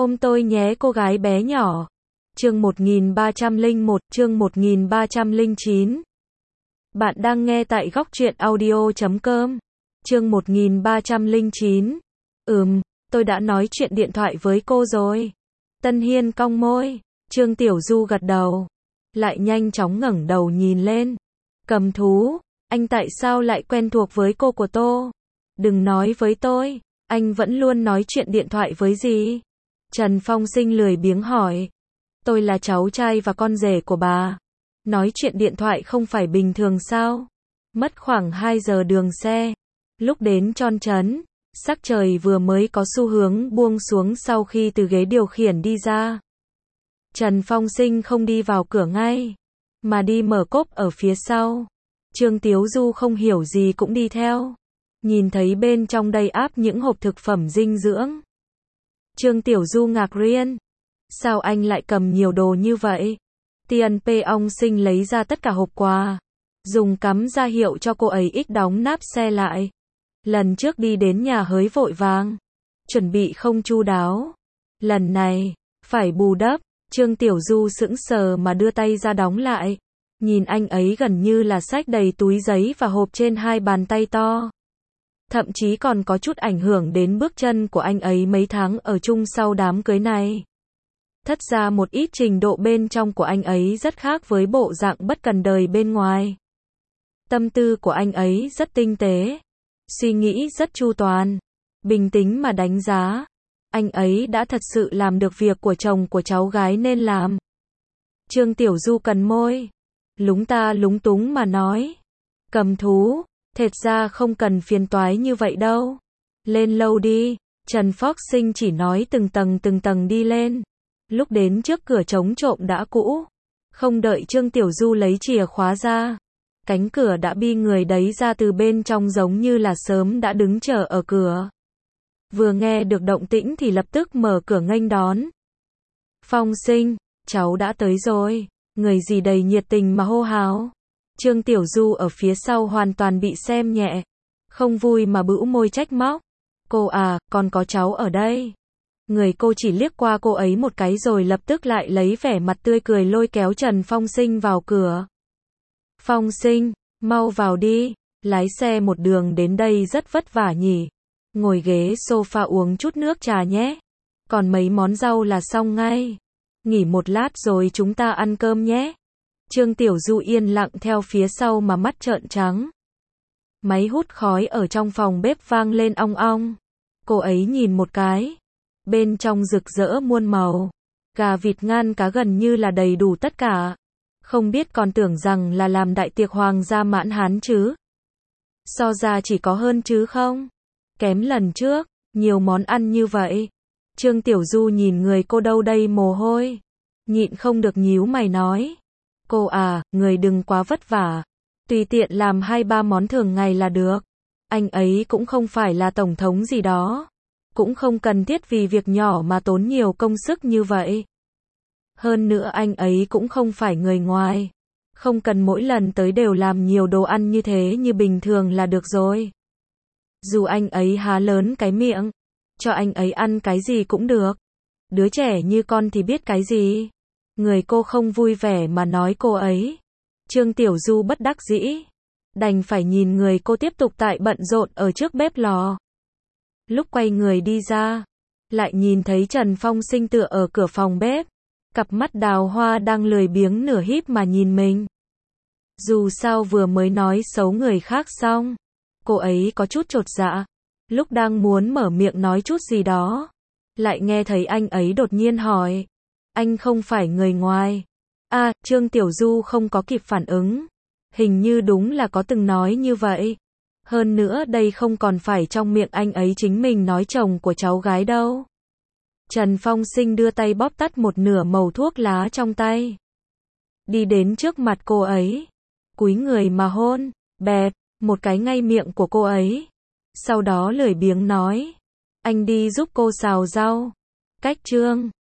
Ôm tôi nhé cô gái bé nhỏ. Chương 1301, chương 1309. Bạn đang nghe tại góc truyện audio.com. Chương 1309. Tôi đã nói chuyện điện thoại với cô rồi. Tân Hiên cong môi. Trương Tiểu Du gật đầu. Lại nhanh chóng ngẩng đầu nhìn lên. Cầm thú, anh tại sao lại quen thuộc với cô của Tô? Đừng nói với tôi, anh vẫn luôn nói chuyện điện thoại với gì? Trần Phong Sinh lười biếng hỏi. Tôi là cháu trai và con rể của bà. Nói chuyện điện thoại không phải bình thường sao? Mất khoảng 2 giờ đường xe. Lúc đến Trôn Trấn, sắc trời vừa mới có xu hướng buông xuống sau khi từ ghế điều khiển đi ra. Trần Phong Sinh không đi vào cửa ngay, mà đi mở cốp ở phía sau. Trương Tiếu Du không hiểu gì cũng đi theo. Nhìn thấy bên trong đầy ắp những hộp thực phẩm dinh dưỡng. Trương Tiểu Du ngạc nhiên. Sao anh lại cầm nhiều đồ như vậy? Tiền Pê Ong Sinh lấy ra tất cả hộp quà. Dùng cắm ra hiệu cho cô ấy ít đóng nắp xe lại. Lần trước đi đến nhà hới vội vàng. Chuẩn bị không chu đáo. Lần này, phải bù đắp. Trương Tiểu Du sững sờ mà đưa tay ra đóng lại. Nhìn anh ấy gần như là xách đầy túi giấy và hộp trên 2 bàn tay to. Thậm chí còn có chút ảnh hưởng đến bước chân của anh ấy mấy tháng ở chung sau đám cưới này. Thất ra một ít trình độ bên trong của anh ấy rất khác với bộ dạng bất cần đời bên ngoài. Tâm tư của anh ấy rất tinh tế. Suy nghĩ rất chu toàn. Bình tĩnh mà đánh giá. Anh ấy đã thật sự làm được việc của chồng của cháu gái nên làm. Trương Tiểu Du cắn môi. Lúng ta lúng túng mà nói. Cầm thú, thật ra không cần phiền toái như vậy đâu. Lên lâu đi. Trần Fox Sinh chỉ nói từng tầng đi lên. Lúc đến trước cửa trống trộm đã cũ. Không đợi Trương Tiểu Du lấy chìa khóa ra. Cánh cửa đã bị người đẩy ra từ bên trong giống như là sớm đã đứng chờ ở cửa. Vừa nghe được động tĩnh thì lập tức mở cửa nghênh đón. Phong Sinh, cháu đã tới rồi. Người gì đầy nhiệt tình mà hô hào. Trương Tiểu Du ở phía sau hoàn toàn bị xem nhẹ. Không vui mà bĩu môi trách móc. Cô à, còn có cháu ở đây. Người cô chỉ liếc qua cô ấy một cái rồi lập tức lại lấy vẻ mặt tươi cười lôi kéo Trần Phong Sinh vào cửa. Phong Sinh, mau vào đi. Lái xe một đường đến đây rất vất vả nhỉ. Ngồi ghế sofa uống chút nước trà nhé. Còn mấy món rau là xong ngay. Nghỉ một lát rồi chúng ta ăn cơm nhé. Trương Tiểu Du yên lặng theo phía sau mà mắt trợn trắng. Máy hút khói ở trong phòng bếp vang lên ong ong. Cô ấy nhìn một cái. Bên trong rực rỡ muôn màu. Gà vịt ngan cá gần như là đầy đủ tất cả. Không biết còn tưởng rằng là làm đại tiệc hoàng gia mãn hán chứ. So ra chỉ có hơn chứ không. Kém lần trước, nhiều món ăn như vậy. Trương Tiểu Du nhìn người cô đâu đây mồ hôi. Nhịn không được nhíu mày nói. Cô à, người đừng quá vất vả. Tùy tiện làm 2-3 món thường ngày là được. Anh ấy cũng không phải là tổng thống gì đó. Cũng không cần thiết vì việc nhỏ mà tốn nhiều công sức như vậy. Hơn nữa anh ấy cũng không phải người ngoài. Không cần mỗi lần tới đều làm nhiều đồ ăn như thế như bình thường là được rồi. Dù anh ấy há lớn cái miệng, cho anh ấy ăn cái gì cũng được. Đứa trẻ như con thì biết cái gì. Người cô không vui vẻ mà nói cô ấy. Trương Tiểu Du bất đắc dĩ. Đành phải nhìn người cô tiếp tục tại bận rộn ở trước bếp lò. Lúc quay người đi ra, lại nhìn thấy Trần Phong Sinh tựa ở cửa phòng bếp. Cặp mắt đào hoa đang lười biếng nửa híp mà nhìn mình. Dù sao vừa mới nói xấu người khác xong. Cô ấy có chút chột dạ. Lúc đang muốn mở miệng nói chút gì đó. Lại nghe thấy anh ấy đột nhiên hỏi. Anh không phải người ngoài. À, Trương Tiểu Du không có kịp phản ứng. Hình như đúng là có từng nói như vậy. Hơn nữa đây không còn phải trong miệng anh ấy chính mình nói chồng của cháu gái đâu. Trần Phong Sinh đưa tay bóp tắt một nửa mẩu thuốc lá trong tay. Đi đến trước mặt cô ấy. Cúi người mà hôn. Bẹp. Một cái ngay miệng của cô ấy. Sau đó lười biếng nói. Anh đi giúp cô xào rau. Cách Trương